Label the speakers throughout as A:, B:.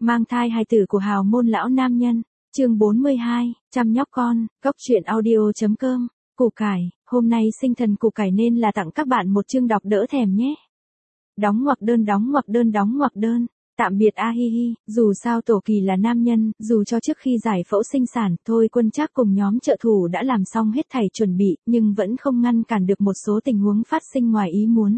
A: Mang thai hài tử của hào môn lão nam nhân. Chương 42, chăm nhóc con, góc truyện audio.com. Củ cải, hôm nay sinh thần củ cải nên là tặng các bạn một chương đọc đỡ thèm nhé. Đóng ngoặc đơn đóng ngoặc đơn đóng ngoặc đơn. Tạm biệt a hi hi, dù sao Tổ Kỳ là nam nhân, dù cho trước khi giải phẫu sinh sản, Thôi Quân Trác cùng nhóm trợ thủ đã làm xong hết thảy chuẩn bị, nhưng vẫn không ngăn cản được một số tình huống phát sinh ngoài ý muốn.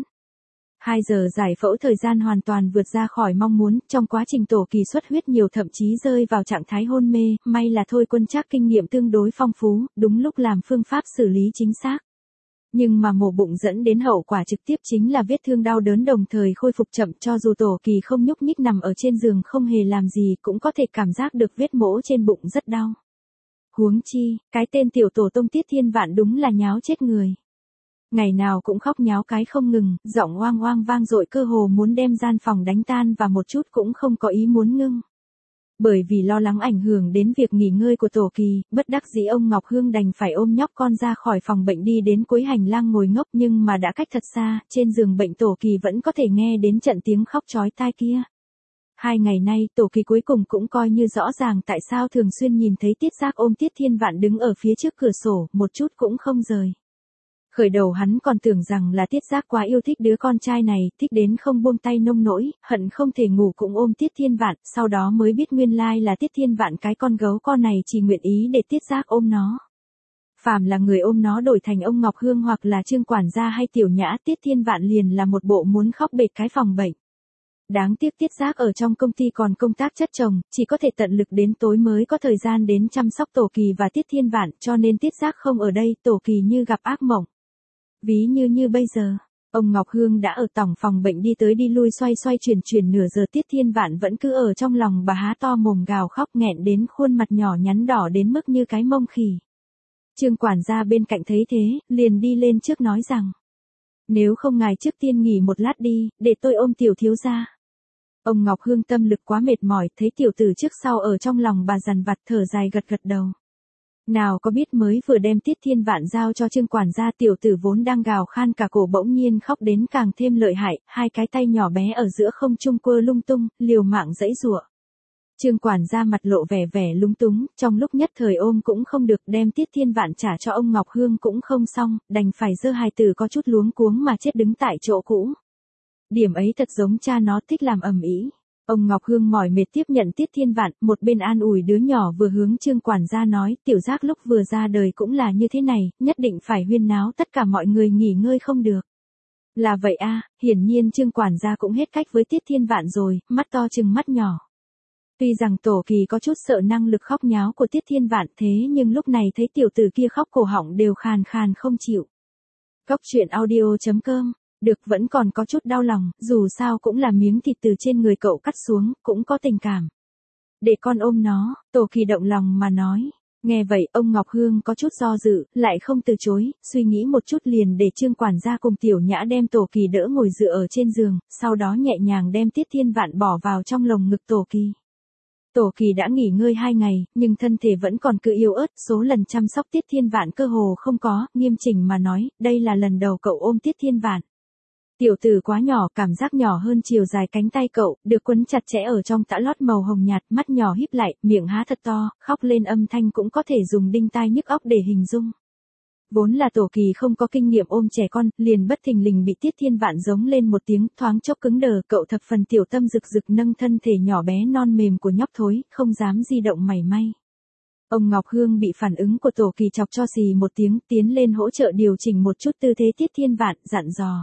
A: 2 giờ giải phẫu thời gian hoàn toàn vượt ra khỏi mong muốn, trong quá trình Tổ Kỳ xuất huyết nhiều thậm chí rơi vào trạng thái hôn mê, may là Thôi Quân Trác kinh nghiệm tương đối phong phú, đúng lúc làm phương pháp xử lý chính xác. Nhưng mà mổ bụng dẫn đến hậu quả trực tiếp chính là vết thương đau đớn đồng thời khôi phục chậm, cho dù Tổ Kỳ không nhúc nhích nằm ở trên giường không hề làm gì cũng có thể cảm giác được vết mổ trên bụng rất đau. Huống chi, cái tên tiểu tổ tông Tiết Thiên Vạn đúng là nháo chết người. Ngày nào cũng khóc nháo cái không ngừng, giọng oang oang vang dội cơ hồ muốn đem gian phòng đánh tan và một chút cũng không có ý muốn ngưng. Bởi vì lo lắng ảnh hưởng đến việc nghỉ ngơi của Tổ Kỳ, bất đắc dĩ ông Ngọc Hương đành phải ôm nhóc con ra khỏi phòng bệnh đi đến cuối hành lang ngồi ngốc, nhưng mà đã cách thật xa, trên giường bệnh Tổ Kỳ vẫn có thể nghe đến trận tiếng khóc chói tai kia. 2 ngày nay Tổ Kỳ cuối cùng cũng coi như rõ ràng tại sao thường xuyên nhìn thấy Tiết Giác ôm Tiết Thiên Vạn đứng ở phía trước cửa sổ, một chút cũng không rời. Khởi đầu hắn còn tưởng rằng là Tiết Giác quá yêu thích đứa con trai này, thích đến không buông tay nông nỗi, hận không thể ngủ cũng ôm Tiết Thiên Vạn, sau đó mới biết nguyên lai là Tiết Thiên Vạn cái con gấu con này chỉ nguyện ý để Tiết Giác ôm nó. Phàm là người ôm nó đổi thành ông Ngọc Hương hoặc là Trương quản gia hay Tiểu Nhã, Tiết Thiên Vạn liền là một bộ muốn khóc bệt cái phòng bệnh. Đáng tiếc Tiết Giác ở trong công ty còn công tác chất chồng, chỉ có thể tận lực đến tối mới có thời gian đến chăm sóc Tổ Kỳ và Tiết Thiên Vạn, cho nên Tiết Giác không ở đây, Tổ Kỳ như gặp ác mộng. Ví như bây giờ, ông Ngọc Hương đã ở tổng phòng bệnh đi tới đi lui xoay chuyển nửa giờ, Tiết Thiên Vạn vẫn cứ ở trong lòng bà há to mồm gào khóc nghẹn đến khuôn mặt nhỏ nhắn đỏ đến mức như cái mông khỉ. Trương quản gia bên cạnh thấy thế, liền đi lên trước nói rằng: "Nếu không ngài trước tiên nghỉ một lát đi, để tôi ôm tiểu thiếu gia." Ông Ngọc Hương tâm lực quá mệt mỏi, thấy tiểu tử trước sau ở trong lòng bà dằn vặt thở dài gật đầu. Nào có biết mới vừa đem Tiết Thiên Vạn giao cho Trương quản gia, tiểu tử vốn đang gào khan cả cổ bỗng nhiên khóc đến càng thêm lợi hại, 2 cái tay nhỏ bé ở giữa không trung quơ lung tung, liều mạng giãy giụa. Trương quản gia mặt lộ vẻ lúng túng, trong lúc nhất thời ôm cũng không được, đem Tiết Thiên Vạn trả cho ông Ngọc Hương cũng không xong, đành phải giơ hài tử có chút luống cuống mà chết đứng tại chỗ cũ. Điểm ấy thật giống cha nó thích làm ầm ĩ. Ông Ngọc Hương mỏi mệt tiếp nhận Tiết Thiên Vạn, một bên an ủi đứa nhỏ vừa hướng Trương quản gia nói, Tiểu Giác lúc vừa ra đời cũng là như thế này, nhất định phải huyên náo tất cả mọi người nghỉ ngơi không được. Là vậy a, hiển nhiên Trương quản gia cũng hết cách với Tiết Thiên Vạn rồi, mắt to trừng mắt nhỏ. Tuy rằng Tổ Kỳ có chút sợ năng lực khóc nháo của Tiết Thiên Vạn, thế nhưng lúc này thấy tiểu tử kia khóc cổ họng đều khàn khàn không chịu. Góc truyện audio.com. Được, vẫn còn có chút đau lòng, dù sao cũng là miếng thịt từ trên người cậu cắt xuống, cũng có tình cảm. Để con ôm nó, Tổ Kỳ động lòng mà nói. Nghe vậy, ông Ngọc Hương có chút do dự, lại không từ chối, suy nghĩ một chút liền để Trương quản gia cùng Tiểu Nhã đem Tổ Kỳ đỡ ngồi dựa ở trên giường, sau đó nhẹ nhàng đem Tiết Thiên Vạn bỏ vào trong lồng ngực Tổ Kỳ. Tổ Kỳ đã nghỉ ngơi 2 ngày, nhưng thân thể vẫn còn cứ yếu ớt, số lần chăm sóc Tiết Thiên Vạn cơ hồ không có, nghiêm chỉnh mà nói, đây là lần đầu cậu ôm Tiết Thiên Vạn. Tiểu tử quá nhỏ, cảm giác nhỏ hơn chiều dài cánh tay cậu, được quấn chặt chẽ ở trong tã lót màu hồng nhạt, mắt nhỏ híp lại, miệng há thật to, khóc lên âm thanh cũng có thể dùng đinh tai nhức óc để hình dung. Vốn là Tổ Kỳ không có kinh nghiệm ôm trẻ con, liền bất thình lình bị Tiết Thiên Vạn giống lên một tiếng, thoáng chốc cứng đờ, cậu thập phần tiểu tâm rực rực nâng thân thể nhỏ bé non mềm của nhóc thối, không dám di động mảy may. Ông Ngọc Hương bị phản ứng của Tổ Kỳ chọc cho xì một tiếng, tiến lên hỗ trợ điều chỉnh một chút tư thế Tiết Thiên Vạn, dặn dò.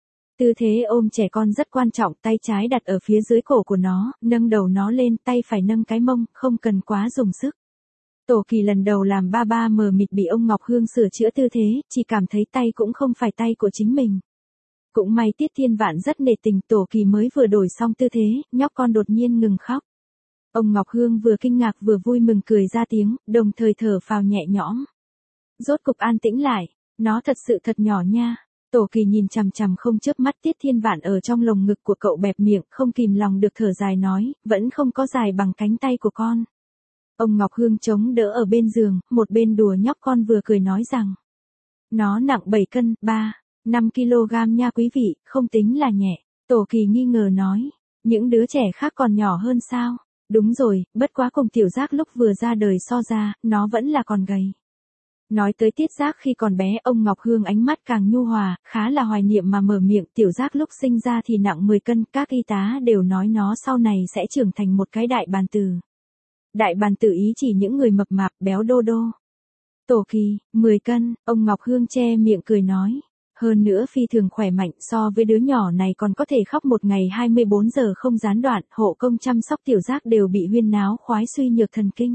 A: Tư thế ôm trẻ con rất quan trọng, tay trái đặt ở phía dưới cổ của nó, nâng đầu nó lên, tay phải nâng cái mông, không cần quá dùng sức. Tổ Kỳ lần đầu làm ba mờ mịt bị ông Ngọc Hương sửa chữa tư thế, chỉ cảm thấy tay cũng không phải tay của chính mình. Cũng may Tiết Thiên Vạn rất nể tình, Tổ Kỳ mới vừa đổi xong tư thế, nhóc con đột nhiên ngừng khóc. Ông Ngọc Hương vừa kinh ngạc vừa vui mừng cười ra tiếng, đồng thời thở phào nhẹ nhõm. Rốt cục an tĩnh lại, nó thật sự thật nhỏ nha. Tổ Kỳ nhìn chằm chằm không chớp mắt Tiết Thiên Vạn ở trong lồng ngực của cậu, bẹp miệng, không kìm lòng được thở dài nói, vẫn không có dài bằng cánh tay của con. Ông Ngọc Hương chống đỡ ở bên giường, một bên đùa nhóc con vừa cười nói rằng, nó nặng 7 cân, 5 kg nha quý vị, không tính là nhẹ. Tổ Kỳ nghi ngờ nói, những đứa trẻ khác còn nhỏ hơn sao? Đúng rồi, bất quá cùng Tiểu Giác lúc vừa ra đời so ra, nó vẫn là còn gầy. Nói tới Tiết Giác khi còn bé, ông Ngọc Hương ánh mắt càng nhu hòa, khá là hoài niệm mà mở miệng. Tiểu Giác lúc sinh ra thì nặng 10 cân, các y tá đều nói nó sau này sẽ trưởng thành một cái đại bàn tử. Đại bàn tử ý chỉ những người mập mạp, béo đô đô. Tổ Kỳ, 10 cân, ông Ngọc Hương che miệng cười nói. Hơn nữa phi thường khỏe mạnh, so với đứa nhỏ này còn có thể khóc một ngày 24 giờ không gián đoạn, hộ công chăm sóc Tiểu Giác đều bị huyên náo khoái suy nhược thần kinh.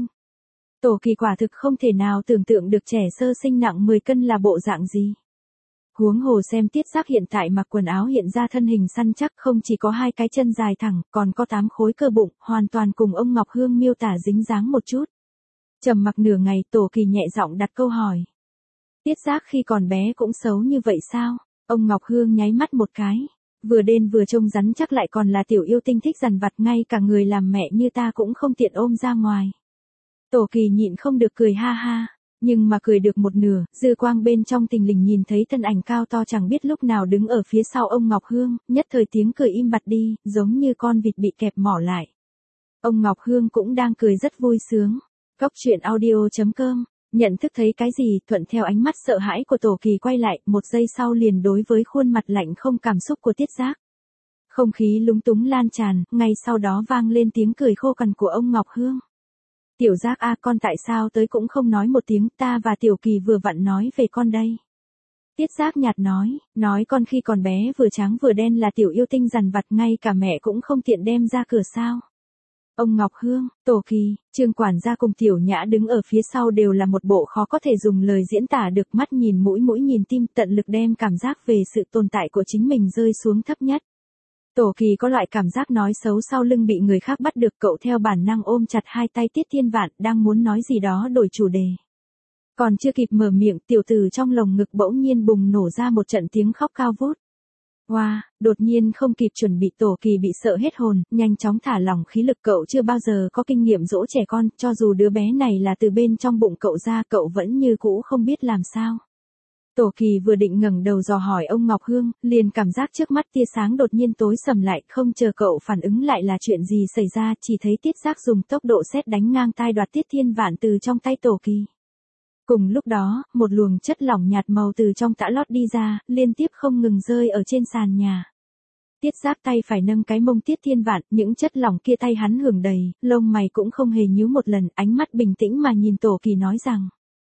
A: Tổ Kỳ quả thực không thể nào tưởng tượng được trẻ sơ sinh nặng 10 cân là bộ dạng gì. Huống hồ xem Tiết Giác hiện tại mặc quần áo hiện ra thân hình săn chắc, không chỉ có 2 cái chân dài thẳng, còn có 8 khối cơ bụng, hoàn toàn cùng ông Ngọc Hương miêu tả dính dáng một chút. Trầm mặc nửa ngày, Tổ Kỳ nhẹ giọng đặt câu hỏi. Tiết Giác khi còn bé cũng xấu như vậy sao? Ông Ngọc Hương nháy mắt một cái. Vừa đen vừa trông rắn chắc lại còn là tiểu yêu tinh thích dằn vặt, ngay cả người làm mẹ như ta cũng không tiện ôm ra ngoài. Tổ Kỳ nhịn không được cười ha ha. Nhưng mà cười được một nửa, dư quang bên trong thình lình nhìn thấy thân ảnh cao to chẳng biết lúc nào đứng ở phía sau ông Ngọc Hương, nhất thời tiếng cười im bặt đi, giống như con vịt bị kẹp mỏ lại. Ông Ngọc Hương cũng đang cười rất vui sướng. Cốc truyện audio.com, nhận thức thấy cái gì, thuận theo ánh mắt sợ hãi của Tổ Kỳ quay lại, một giây sau liền đối với khuôn mặt lạnh không cảm xúc của Tiết Giác. Không khí lúng túng lan tràn, ngay sau đó vang lên tiếng cười khô cằn của ông Ngọc Hương. Tiểu Giác a, con tại sao tới cũng không nói một tiếng, ta và Tiểu Kỳ vừa vặn nói về con đây. Tiết Giác nhạt nói con khi còn bé vừa trắng vừa đen là tiểu yêu tinh dằn vặt, ngay cả mẹ cũng không tiện đem ra cửa sao. Ông Ngọc Hương, Tổ Kỳ, Trương quản gia cùng Tiểu Nhã đứng ở phía sau đều là một bộ khó có thể dùng lời diễn tả được, mắt nhìn mũi nhìn tim, tận lực đem cảm giác về sự tồn tại của chính mình rơi xuống thấp nhất. Tổ Kỳ có loại cảm giác nói xấu sau lưng bị người khác bắt được, cậu theo bản năng ôm chặt hai tay Tiết Thiên Vạn, đang muốn nói gì đó đổi chủ đề. Còn chưa kịp mở miệng, tiểu tử trong lồng ngực bỗng nhiên bùng nổ ra một trận tiếng khóc cao vút. Wow, đột nhiên không kịp chuẩn bị, Tổ Kỳ bị sợ hết hồn, nhanh chóng thả lỏng khí lực, cậu chưa bao giờ có kinh nghiệm dỗ trẻ con, cho dù đứa bé này là từ bên trong bụng cậu ra, cậu vẫn như cũ không biết làm sao. Tổ Kỳ vừa định ngẩng đầu dò hỏi ông Ngọc Hương, liền cảm giác trước mắt tia sáng đột nhiên tối sầm lại, không chờ cậu phản ứng lại là chuyện gì xảy ra, chỉ thấy Tiết Giác dùng tốc độ sét đánh ngang tai đoạt Tiết Thiên Vạn từ trong tay Tổ Kỳ. Cùng lúc đó, một luồng chất lỏng nhạt màu từ trong tã lót đi ra, liên tiếp không ngừng rơi ở trên sàn nhà. Tiết Giác tay phải nâng cái mông Tiết Thiên Vạn, những chất lỏng kia tay hắn hưởng đầy, lông mày cũng không hề nhíu một lần, ánh mắt bình tĩnh mà nhìn Tổ Kỳ nói rằng.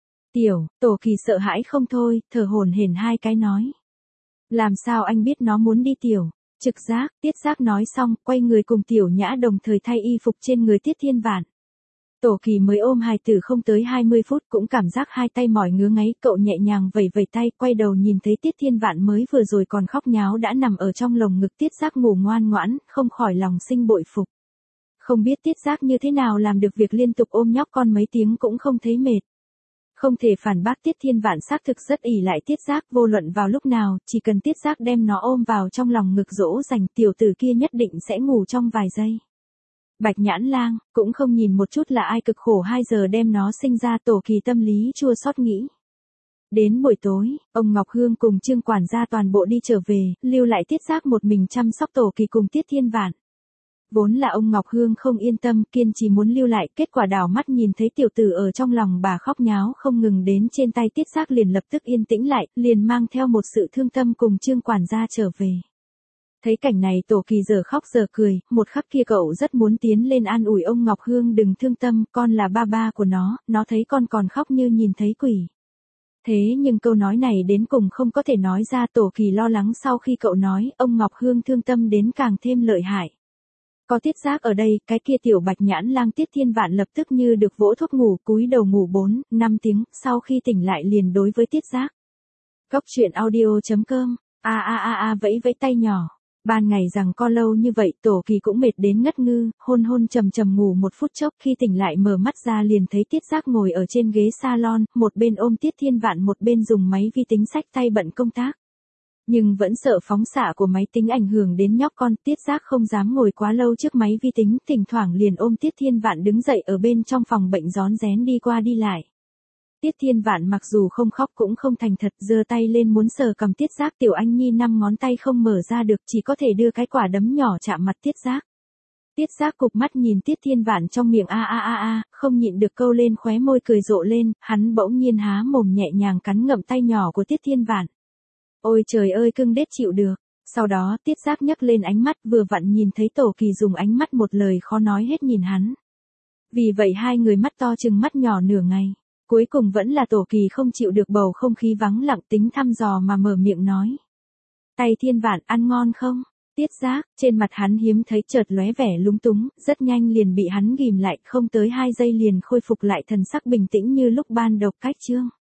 A: Tổ Kỳ sợ hãi không thôi, thở hổn hển hai cái nói. Làm sao anh biết nó muốn đi Tiểu? Trực giác, Tiết Giác nói xong, quay người cùng Tiểu Nhã đồng thời thay y phục trên người Tiết Thiên Vạn. Tổ Kỳ mới ôm hài tử không tới 20 phút cũng cảm giác hai tay mỏi ngứa ngáy, cậu nhẹ nhàng vẩy vẩy tay, quay đầu nhìn thấy Tiết Thiên Vạn mới vừa rồi còn khóc nháo đã nằm ở trong lồng ngực Tiết Giác ngủ ngoan ngoãn, không khỏi lòng sinh bội phục. Không biết Tiết Giác như thế nào làm được việc liên tục ôm nhóc con mấy tiếng cũng không thấy mệt. Không thể phản bác, Tiết Thiên Vạn xác thực rất ỷ lại Tiết Giác, vô luận vào lúc nào, chỉ cần Tiết Giác đem nó ôm vào trong lòng ngực dỗ dành, tiểu tử kia nhất định sẽ ngủ trong vài giây. Bạch Nhãn Lang, cũng không nhìn một chút là ai cực khổ 2 giờ đem nó sinh ra, Tổ Kỳ tâm lý chua xót nghĩ. Đến buổi tối, ông Ngọc Hương cùng Trương quản gia toàn bộ đi trở về, lưu lại Tiết Giác một mình chăm sóc Tổ Kỳ cùng Tiết Thiên Vạn. Vốn là ông Ngọc Hương không yên tâm, kiên trì muốn lưu lại, kết quả đảo mắt nhìn thấy tiểu tử ở trong lòng bà khóc nháo không ngừng đến trên tay Tiết Giác liền lập tức yên tĩnh lại, liền mang theo một sự thương tâm cùng Trương quản gia trở về. Thấy cảnh này Tổ Kỳ giờ khóc giờ cười, một khắc kia cậu rất muốn tiến lên an ủi ông Ngọc Hương đừng thương tâm, con là ba của nó thấy con còn khóc như nhìn thấy quỷ. Thế nhưng câu nói này đến cùng không có thể nói ra, Tổ Kỳ lo lắng sau khi cậu nói, ông Ngọc Hương thương tâm đến càng thêm lợi hại. Có Tiết Giác ở đây, cái kia tiểu Bạch Nhãn Lang Tiết Thiên Vạn lập tức như được vỗ thuốc ngủ, cúi đầu ngủ 4-5 tiếng, sau khi tỉnh lại liền đối với Tiết Giác. Cốc truyện audio.com, vẫy vẫy tay nhỏ. Ban ngày rằng co lâu như vậy, Tổ Kỳ cũng mệt đến ngất ngư, hôn trầm ngủ một phút chốc, khi tỉnh lại mở mắt ra liền thấy Tiết Giác ngồi ở trên ghế salon, một bên ôm Tiết Thiên Vạn một bên dùng máy vi tính sách tay bận công tác. Nhưng vẫn sợ phóng xạ của máy tính ảnh hưởng đến nhóc con, Tiết Giác không dám ngồi quá lâu trước máy vi tính, thỉnh thoảng liền ôm Tiết Thiên Vạn đứng dậy ở bên trong phòng bệnh rón rén đi qua đi lại. Tiết Thiên Vạn mặc dù không khóc cũng không thành thật, giơ tay lên muốn sờ cầm Tiết Giác, tiểu anh nhi 5 ngón tay không mở ra được, chỉ có thể đưa cái quả đấm nhỏ chạm mặt Tiết Giác. Tiết Giác cụp mắt nhìn Tiết Thiên Vạn trong miệng không nhịn được câu lên khóe môi cười rộ lên, hắn bỗng nhiên há mồm nhẹ nhàng cắn ngậm tay nhỏ của Tiết Thiên Vạn. Ôi trời ơi cưng đét chịu được. Sau đó Tiết Giác nhấc lên ánh mắt vừa vặn nhìn thấy Tổ Kỳ dùng ánh mắt một lời khó nói hết nhìn hắn. Vì vậy hai người mắt to chừng mắt nhỏ nửa ngày. Cuối cùng vẫn là Tổ Kỳ không chịu được bầu không khí vắng lặng tính thăm dò mà mở miệng nói. Tay Thiên Vạn ăn ngon không? Tiết Giác, trên mặt hắn hiếm thấy chợt lóe vẻ lúng túng, rất nhanh liền bị hắn ghìm lại, không tới 2 giây liền khôi phục lại thần sắc bình tĩnh như lúc ban đầu. Cách chương